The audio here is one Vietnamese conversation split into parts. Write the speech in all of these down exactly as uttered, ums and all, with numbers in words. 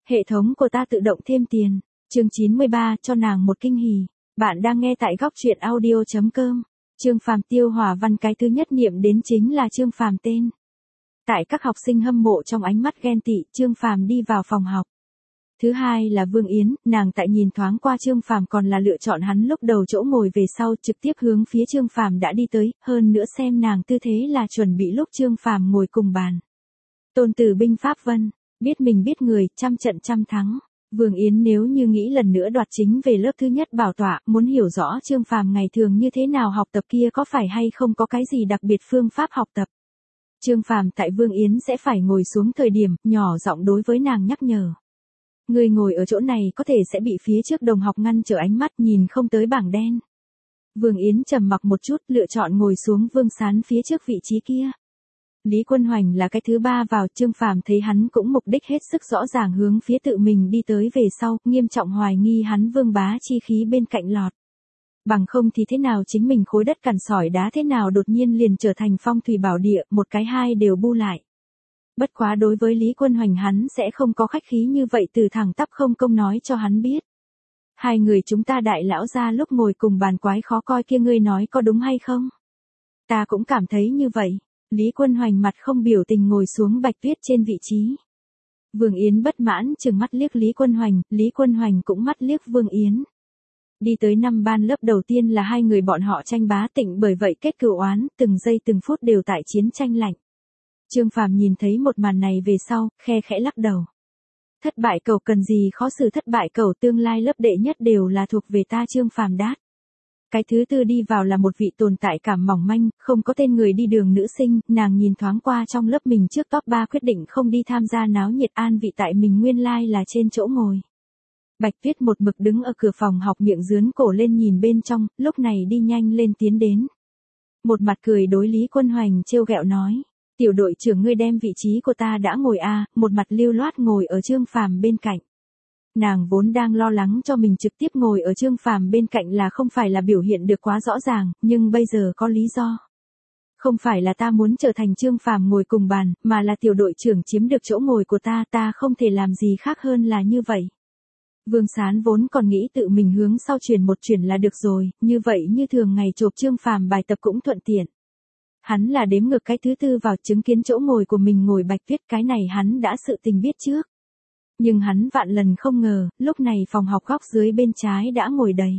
Hệ thống của ta tự động thêm tiền. Chương chín mươi ba, cho nàng một kinh hỉ. Bạn đang nghe tại góc truyện audio chấm com. Trương Phàm Tiêu Hòa Văn, cái thứ nhất niệm đến chính là Trương Phàm tên. Tại các học sinh hâm mộ trong ánh mắt ghen tị, Trương Phàm đi vào phòng học. Thứ hai là Vương Yến, nàng tại nhìn thoáng qua Trương Phàm còn là lựa chọn hắn lúc đầu chỗ ngồi về sau, trực tiếp hướng phía Trương Phàm đã đi tới, hơn nữa xem nàng tư thế là chuẩn bị lúc Trương Phàm ngồi cùng bàn. Tôn Tử binh pháp vân, biết mình biết người, trăm trận trăm thắng. Vương Yến nếu như nghĩ lần nữa đoạt chính về lớp thứ nhất bảo tọa, muốn hiểu rõ Trương Phàm ngày thường như thế nào học tập kia có phải hay không có cái gì đặc biệt phương pháp học tập. Trương Phàm tại Vương Yến sẽ phải ngồi xuống thời điểm, nhỏ giọng đối với nàng nhắc nhở. Người ngồi ở chỗ này có thể sẽ bị phía trước đồng học ngăn trở ánh mắt, nhìn không tới bảng đen. Vương Yến trầm mặc một chút, lựa chọn ngồi xuống Vương Sán phía trước vị trí kia. Lý Quân Hoành là cái thứ ba vào, Trương Phàm thấy hắn cũng mục đích hết sức rõ ràng hướng phía tự mình đi tới về sau, nghiêm trọng hoài nghi hắn vương bá chi khí bên cạnh lọt. Bằng không thì thế nào chính mình khối đất cằn sỏi đá thế nào đột nhiên liền trở thành phong thủy bảo địa, một cái hai đều bu lại. Bất quá đối với Lý Quân Hoành hắn sẽ không có khách khí như vậy, từ thẳng tắp không công nói cho hắn biết. Hai người chúng ta đại lão ra lúc ngồi cùng bàn quái khó coi kia, ngươi nói có đúng hay không? Ta cũng cảm thấy như vậy. Lý Quân Hoành mặt không biểu tình ngồi xuống Bạch Tuyết trên vị trí. Vương Yến bất mãn trừng mắt liếc Lý Quân Hoành, Lý Quân Hoành cũng mắt liếc Vương Yến. Đi tới năm ban lớp đầu tiên là hai người bọn họ tranh bá tịnh, bởi vậy kết cửu oán, từng giây từng phút đều tại chiến tranh lạnh. Trương Phàm nhìn thấy một màn này về sau, khe khẽ lắc đầu. Thất bại cầu cần gì khó xử, thất bại cầu tương lai lớp đệ nhất đều là thuộc về ta Trương Phàm đát. Cái thứ tư đi vào là một vị tồn tại cảm mỏng manh, không có tên người đi đường nữ sinh, nàng nhìn thoáng qua trong lớp mình trước top ba quyết định không đi tham gia náo nhiệt, an vị tại mình nguyên lai like là trên chỗ ngồi. Bạch Tuyết một mực đứng ở cửa phòng học, miệng dướn cổ lên nhìn bên trong, lúc này đi nhanh lên tiến đến. Một mặt cười đối Lý Quân Hoành trêu ghẹo nói, tiểu đội trưởng ngươi đem vị trí của ta đã ngồi a, à, một mặt lưu loát ngồi ở Trương Phàm bên cạnh. Nàng vốn đang lo lắng cho mình trực tiếp ngồi ở Trương Phàm bên cạnh là không phải là biểu hiện được quá rõ ràng, nhưng bây giờ có lý do. Không phải là ta muốn trở thành Trương Phàm ngồi cùng bàn, mà là tiểu đội trưởng chiếm được chỗ ngồi của ta, ta không thể làm gì khác hơn là như vậy. Vương Sán vốn còn nghĩ tự mình hướng sau chuyển một chuyển là được rồi, như vậy như thường ngày chộp Trương Phàm bài tập cũng thuận tiện. Hắn là đếm ngược cái thứ tư vào, chứng kiến chỗ ngồi của mình ngồi Bạch Tuyết, cái này hắn đã sự tình biết trước. Nhưng hắn vạn lần không ngờ, lúc này phòng học góc dưới bên trái đã ngồi đầy.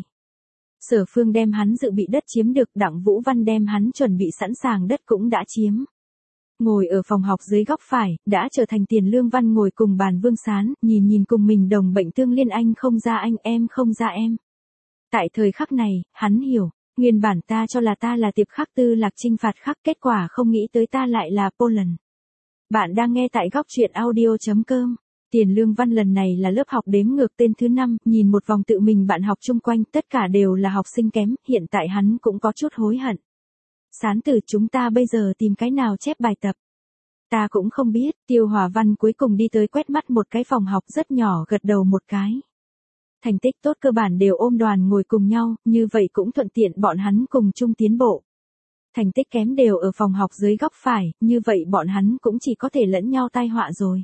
Sở Phương đem hắn dự bị đất chiếm được, Đặng Vũ Văn đem hắn chuẩn bị sẵn sàng đất cũng đã chiếm. Ngồi ở phòng học dưới góc phải, đã trở thành Tiền Lương Văn ngồi cùng bàn Vương Sán, nhìn nhìn cùng mình đồng bệnh tương liên, anh không ra anh, em không ra em. Tại thời khắc này, hắn hiểu, nguyên bản ta cho là ta là Tiệp Khắc Tư Lạc Trinh phạt khắc, kết quả không nghĩ tới ta lại là Poland. Bạn đang nghe tại góc truyện audio chấm com. Tiền Lương Văn lần này là lớp học đếm ngược tên thứ năm, nhìn một vòng tự mình bạn học chung quanh, tất cả đều là học sinh kém, hiện tại hắn cũng có chút hối hận. Sán Tử, chúng ta bây giờ tìm cái nào chép bài tập? Ta cũng không biết. Tiêu Hòa Văn cuối cùng đi tới quét mắt một cái phòng học rất nhỏ, gật đầu một cái. Thành tích tốt cơ bản đều ôm đoàn ngồi cùng nhau, như vậy cũng thuận tiện bọn hắn cùng chung tiến bộ. Thành tích kém đều ở phòng học dưới góc phải, như vậy bọn hắn cũng chỉ có thể lẫn nhau tai họa rồi.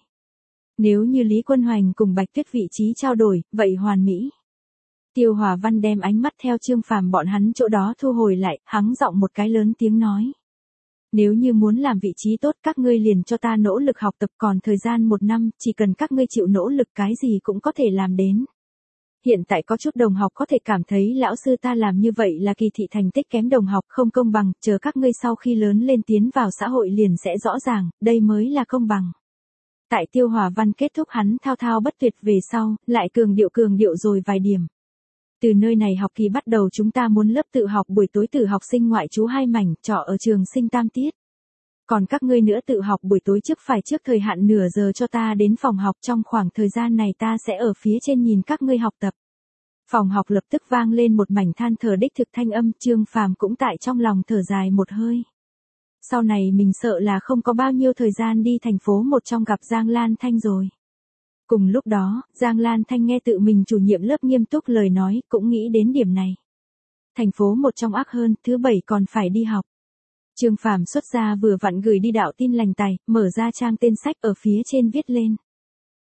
Nếu như Lý Quân Hoành cùng Bạch Tuyết vị trí trao đổi, vậy hoàn mỹ. Tiêu Hòa Văn đem ánh mắt theo Trương Phàm bọn hắn chỗ đó thu hồi lại, hắng giọng một cái lớn tiếng nói. Nếu như muốn làm vị trí tốt, các ngươi liền cho ta nỗ lực học tập, còn thời gian một năm, chỉ cần các ngươi chịu nỗ lực cái gì cũng có thể làm đến. Hiện tại có chút đồng học có thể cảm thấy lão sư ta làm như vậy là kỳ thị thành tích kém đồng học, không công bằng, chờ các ngươi sau khi lớn lên tiến vào xã hội liền sẽ rõ ràng, đây mới là công bằng. Tại Tiêu Hòa Văn kết thúc hắn thao thao bất tuyệt về sau, lại cường điệu cường điệu rồi vài điểm. Từ nơi này học kỳ bắt đầu chúng ta muốn lớp tự học buổi tối, tự học sinh ngoại trú hai mảnh, trọ ở trường Sinh Tam tiết. Còn các ngươi nữa tự học buổi tối trước phải trước thời hạn nửa giờ cho ta đến phòng học, trong khoảng thời gian này ta sẽ ở phía trên nhìn các ngươi học tập. Phòng học lập tức vang lên một mảnh than thở đích thực thanh âm, Trương Phàm cũng tại trong lòng thở dài một hơi. Sau này mình sợ là không có bao nhiêu thời gian đi thành phố một trong gặp Giang Lan Thanh rồi. Cùng lúc đó, Giang Lan Thanh nghe tự mình chủ nhiệm lớp nghiêm túc lời nói, cũng nghĩ đến điểm này. Thành phố một trong ác hơn, thứ bảy còn phải đi học. Trương Phàm xuất ra vừa vặn gửi đi đạo tin lành tài, mở ra trang tên sách ở phía trên viết lên.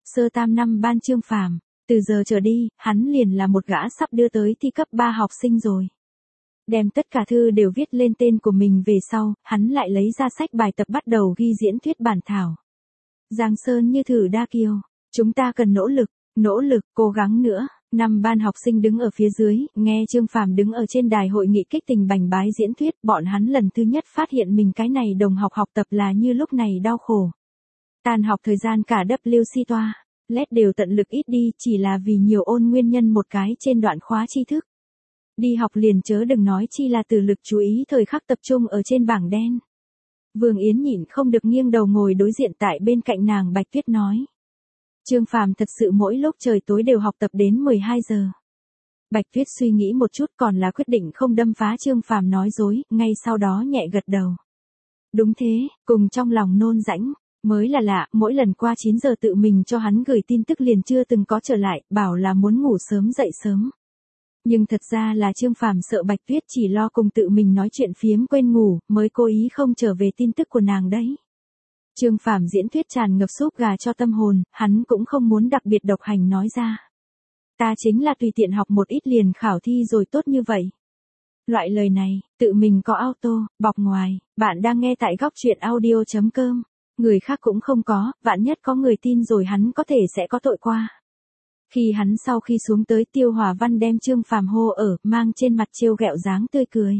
Sơ tam năm ban Trương Phàm, từ giờ trở đi, hắn liền là một gã sắp đưa tới thi cấp ba học sinh rồi. Đem tất cả thư đều viết lên tên của mình về sau, hắn lại lấy ra sách bài tập bắt đầu ghi diễn thuyết bản thảo. Giang Sơn như thử đa kiều, chúng ta cần nỗ lực, nỗ lực, cố gắng nữa. Năm ban học sinh đứng ở phía dưới, nghe Trương Phàm đứng ở trên đài hội nghị kích tình bành bái diễn thuyết, bọn hắn lần thứ nhất phát hiện mình cái này đồng học học tập là như lúc này đau khổ. Tan học thời gian cả W C toa, lét đều tận lực ít đi, chỉ là vì nhiều ôn nguyên nhân một cái trên đoạn khóa tri thức. Đi học liền chớ đừng nói chi là từ lực chú ý thời khắc tập trung ở trên bảng đen. Vương Yến nhịn không được nghiêng đầu ngồi đối diện tại bên cạnh nàng Bạch Tuyết nói. Trương Phàm thật sự mỗi lúc trời tối đều học tập đến mười hai giờ. Bạch Tuyết suy nghĩ một chút còn là quyết định không đâm phá Trương Phàm nói dối, ngay sau đó nhẹ gật đầu. Đúng thế, cùng trong lòng nôn rãnh, mới là lạ, mỗi lần qua chín giờ tự mình cho hắn gửi tin tức liền chưa từng có trở lại, bảo là muốn ngủ sớm dậy sớm. Nhưng thật ra là Trương Phàm sợ Bạch Tuyết chỉ lo cùng tự mình nói chuyện phiếm quên ngủ, mới cố ý không trở về tin tức của nàng đấy. Trương Phàm diễn thuyết tràn ngập súp gà cho tâm hồn, hắn cũng không muốn đặc biệt độc hành nói ra. Ta chính là tùy tiện học một ít liền khảo thi rồi tốt như vậy. Loại lời này, tự mình có auto, bọc ngoài, bạn đang nghe tại góc truyện audio chấm com. Người khác cũng không có, vạn nhất có người tin rồi hắn có thể sẽ có tội qua. Khi hắn sau khi xuống tới Tiêu Hòa Văn đem Trương Phàm hô ở, mang trên mặt trêu ghẹo dáng tươi cười.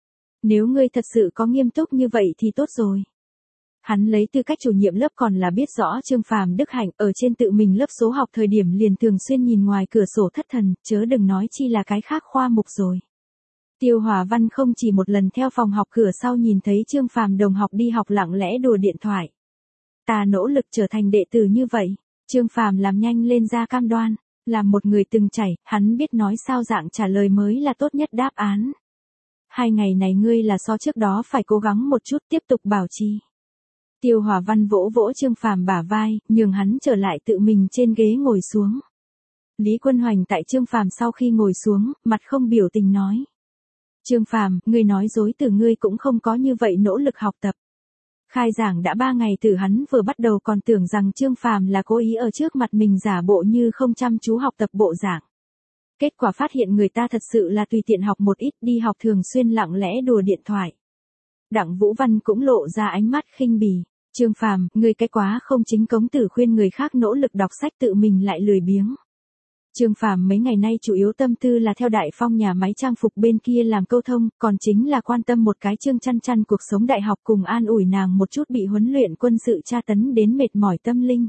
Nếu ngươi thật sự có nghiêm túc như vậy thì tốt rồi. Hắn lấy tư cách chủ nhiệm lớp còn là biết rõ Trương Phàm đức hạnh, ở trên tự mình lớp số học thời điểm liền thường xuyên nhìn ngoài cửa sổ thất thần, chớ đừng nói chi là cái khác khoa mục rồi. Tiêu Hòa Văn không chỉ một lần theo phòng học cửa sau nhìn thấy Trương Phàm đồng học đi học lặng lẽ đùa điện thoại. Ta nỗ lực trở thành đệ tử như vậy. Trương Phàm làm nhanh lên ra cam đoan, làm một người từng trải, hắn biết nói sao dạng trả lời mới là tốt nhất đáp án. Hai ngày này ngươi là so trước đó phải cố gắng một chút tiếp tục bảo trì. Tiêu Hòa Văn vỗ vỗ Trương Phàm bả vai, nhường hắn trở lại tự mình trên ghế ngồi xuống. Lý Quân Hoành tại Trương Phàm sau khi ngồi xuống, mặt không biểu tình nói. Trương Phàm, ngươi nói dối từ ngươi cũng không có như vậy nỗ lực học tập. Khai giảng đã ba ngày từ hắn vừa bắt đầu còn tưởng rằng Trương Phàm là cố ý ở trước mặt mình giả bộ như không chăm chú học tập bộ giảng. Kết quả phát hiện người ta thật sự là tùy tiện học một ít, đi học thường xuyên lặng lẽ đùa điện thoại. Đặng Vũ Văn cũng lộ ra ánh mắt khinh bỉ. Trương Phàm, ngươi cái quá không chính cống tử khuyên người khác nỗ lực đọc sách tự mình lại lười biếng. Trương Phàm mấy ngày nay chủ yếu tâm tư là theo Đại Phong nhà máy trang phục bên kia làm câu thông, còn chính là quan tâm một cái Trương Chăn Chăn cuộc sống đại học cùng an ủi nàng một chút bị huấn luyện quân sự tra tấn đến mệt mỏi tâm linh.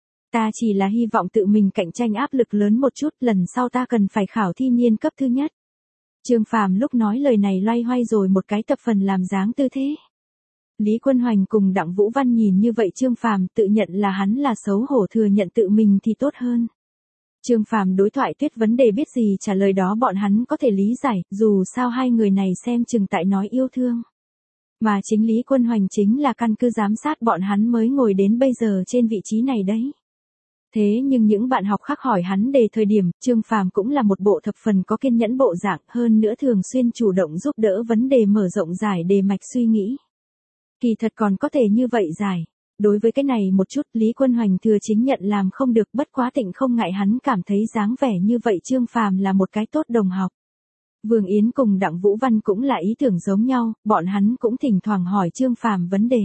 Ta chỉ là hy vọng tự mình cạnh tranh áp lực lớn một chút, lần sau ta cần phải khảo thi niên cấp thứ nhất. Trương Phàm lúc nói lời này loay hoay rồi một cái tập phần làm dáng tư thế. Lý Quân Hoành cùng Đặng Vũ Văn nhìn như vậy Trương Phàm tự nhận là hắn là xấu hổ thừa nhận tự mình thì tốt hơn. Trương Phàm đối thoại tuyết vấn đề biết gì trả lời đó bọn hắn có thể lý giải, dù sao hai người này xem chừng tại nói yêu thương. Mà chính Lý Quân Hoành chính là căn cứ giám sát bọn hắn mới ngồi đến bây giờ trên vị trí này đấy. Thế nhưng những bạn học khác hỏi hắn đề thời điểm, Trương Phàm cũng là một bộ thập phần có kiên nhẫn bộ dạng, hơn nữa thường xuyên chủ động giúp đỡ vấn đề mở rộng giải đề mạch suy nghĩ. Kỳ thật còn có thể như vậy giải. Đối với cái này một chút Lý Quân Hoành thừa chính nhận làm không được, bất quá Tịnh không ngại hắn cảm thấy dáng vẻ như vậy Trương Phàm là một cái tốt đồng học. Vương Yến cùng Đặng Vũ Văn cũng là ý tưởng giống nhau, bọn hắn cũng thỉnh thoảng hỏi Trương Phàm vấn đề.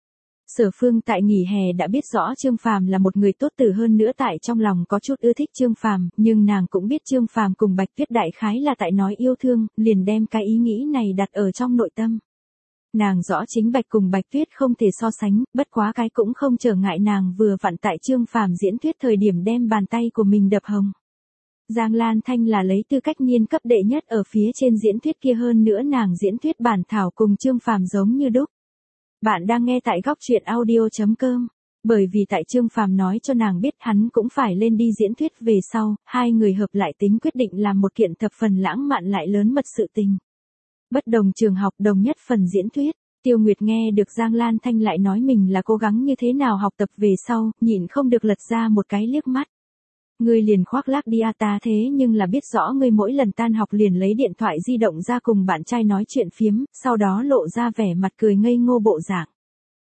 Sở Phương tại nghỉ hè đã biết rõ Trương Phàm là một người tốt từ hơn nữa tại trong lòng có chút ưa thích Trương Phàm, nhưng nàng cũng biết Trương Phàm cùng Bạch Tuyết đại khái là tại nói yêu thương, liền đem cái ý nghĩ này đặt ở trong nội tâm. Nàng rõ chính Bạch cùng Bạch Tuyết không thể so sánh, bất quá cái cũng không trở ngại nàng vừa vặn tại Trương Phàm diễn thuyết thời điểm đem bàn tay của mình đập hồng. Giang Lan Thanh là lấy tư cách niên cấp đệ nhất ở phía trên diễn thuyết kia, hơn nữa nàng diễn thuyết bản thảo cùng Trương Phàm giống như đúc. Bạn đang nghe tại góc truyện audio chấm com. Bởi vì tại Trương Phàm nói cho nàng biết hắn cũng phải lên đi diễn thuyết về sau, hai người hợp lại tính quyết định làm một kiện thập phần lãng mạn lại lớn mật sự tình. Bất đồng trường học đồng nhất phần diễn thuyết, Tiêu Nguyệt nghe được Giang Lan Thanh lại nói mình là cố gắng như thế nào học tập về sau, nhịn không được lật ra một cái liếc mắt. Ngươi liền khoác lác đi à, ta thế nhưng là biết rõ ngươi mỗi lần tan học liền lấy điện thoại di động ra cùng bạn trai nói chuyện phiếm, sau đó lộ ra vẻ mặt cười ngây ngô bộ dạng.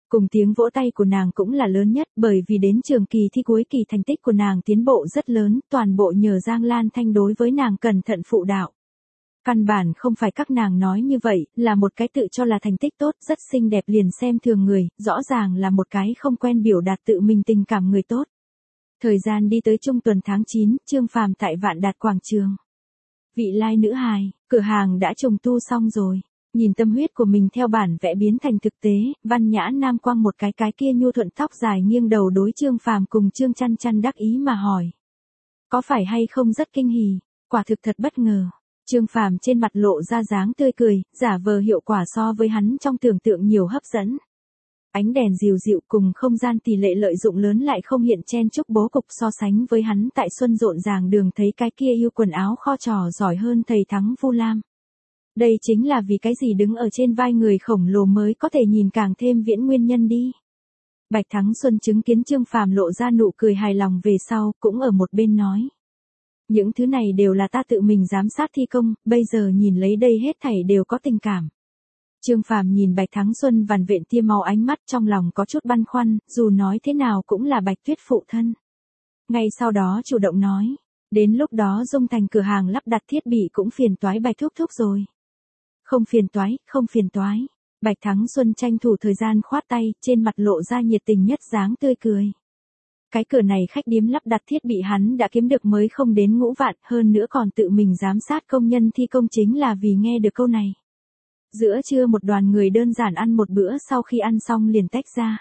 Cùng tiếng vỗ tay của nàng cũng là lớn nhất, bởi vì đến trường kỳ thi cuối kỳ thành tích của nàng tiến bộ rất lớn, toàn bộ nhờ Giang Lan Thanh đối với nàng cẩn thận phụ đạo. Căn bản không phải các nàng nói như vậy, là một cái tự cho là thành tích tốt, rất xinh đẹp liền xem thường người, rõ ràng là một cái không quen biểu đạt tự mình tình cảm người tốt. Thời gian đi tới trung tuần tháng chín, Trương Phàm tại Vạn Đạt quảng trường. Vị lai nữ hài, cửa hàng đã trùng tu xong rồi. Nhìn tâm huyết của mình theo bản vẽ biến thành thực tế, Văn Nhã Nam quăng một cái cái kia nhu thuận tóc dài nghiêng đầu đối Trương Phàm cùng Trương Chăn Chăn đắc ý mà hỏi. Có phải hay không rất kinh hỉ, quả thực thật bất ngờ. Trương Phàm trên mặt lộ ra dáng tươi cười, giả vờ hiệu quả so với hắn trong tưởng tượng nhiều hấp dẫn. Ánh đèn dịu dịu cùng không gian tỷ lệ lợi dụng lớn lại không hiện chen chúc bố cục so sánh với hắn tại xuân rộn ràng đường thấy cái kia yêu quần áo kho trò giỏi hơn thầy thắng Vu Lam. Đây chính là vì cái gì đứng ở trên vai người khổng lồ mới có thể nhìn càng thêm viễn nguyên nhân đi. Bạch Thắng Xuân chứng kiến Trương Phàm lộ ra nụ cười hài lòng về sau, cũng ở một bên nói. Những thứ này đều là ta tự mình giám sát thi công, bây giờ nhìn lấy đây hết thảy đều có tình cảm. Trương Phàm nhìn Bạch Thắng Xuân vằn vện tia máu ánh mắt trong lòng có chút băn khoăn, dù nói thế nào cũng là Bạch Tuyết phụ thân. Ngay sau đó chủ động nói, đến lúc đó Dung Thành cửa hàng lắp đặt thiết bị cũng phiền toái Bạch thúc thúc rồi. Không phiền toái, không phiền toái. Bạch Thắng Xuân tranh thủ thời gian khoát tay, trên mặt lộ ra nhiệt tình nhất dáng tươi cười. Cái cửa này khách điếm lắp đặt thiết bị hắn đã kiếm được mới không đến ngũ vạn, hơn nữa còn tự mình giám sát công nhân thi công chính là vì nghe được câu này. Giữa trưa một đoàn người đơn giản ăn một bữa, sau khi ăn xong liền tách ra.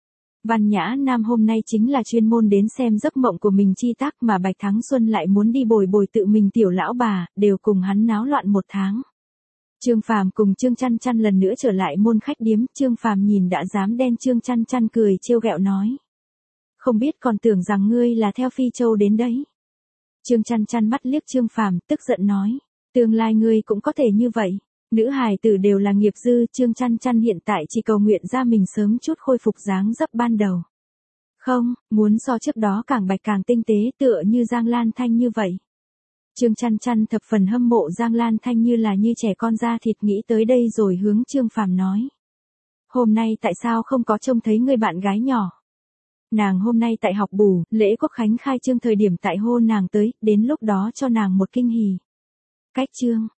Văn Nhã Nam hôm nay chính là chuyên môn đến xem giấc mộng của mình chi tác, mà Bạch Thắng Xuân lại muốn đi bồi bồi tự mình tiểu lão bà, đều cùng hắn náo loạn một tháng. Trương Phàm cùng Trương Chăn Chăn lần nữa trở lại môn khách điếm, Trương Phàm nhìn đã dám đen Trương Chăn Chăn cười trêu ghẹo nói. Không biết còn tưởng rằng ngươi là theo Phi Châu đến đấy. Trương Chăn Chăn mắt liếc Trương Phàm, tức giận nói. Tương lai ngươi cũng có thể như vậy. Nữ hài tử đều là nghiệp dư, Trương Chăn Chăn hiện tại chỉ cầu nguyện ra mình sớm chút khôi phục dáng dấp ban đầu. Không, muốn so trước đó càng bạch càng tinh tế tựa như Giang Lan Thanh như vậy. Trương Chăn Chăn thập phần hâm mộ Giang Lan Thanh như là như trẻ con da thịt, nghĩ tới đây rồi hướng Trương Phàm nói. Hôm nay tại sao không có trông thấy người bạn gái nhỏ? Nàng hôm nay tại học bù, lễ quốc khánh khai trương thời điểm tại hô nàng tới, đến lúc đó cho nàng một kinh hỉ. Cách trương,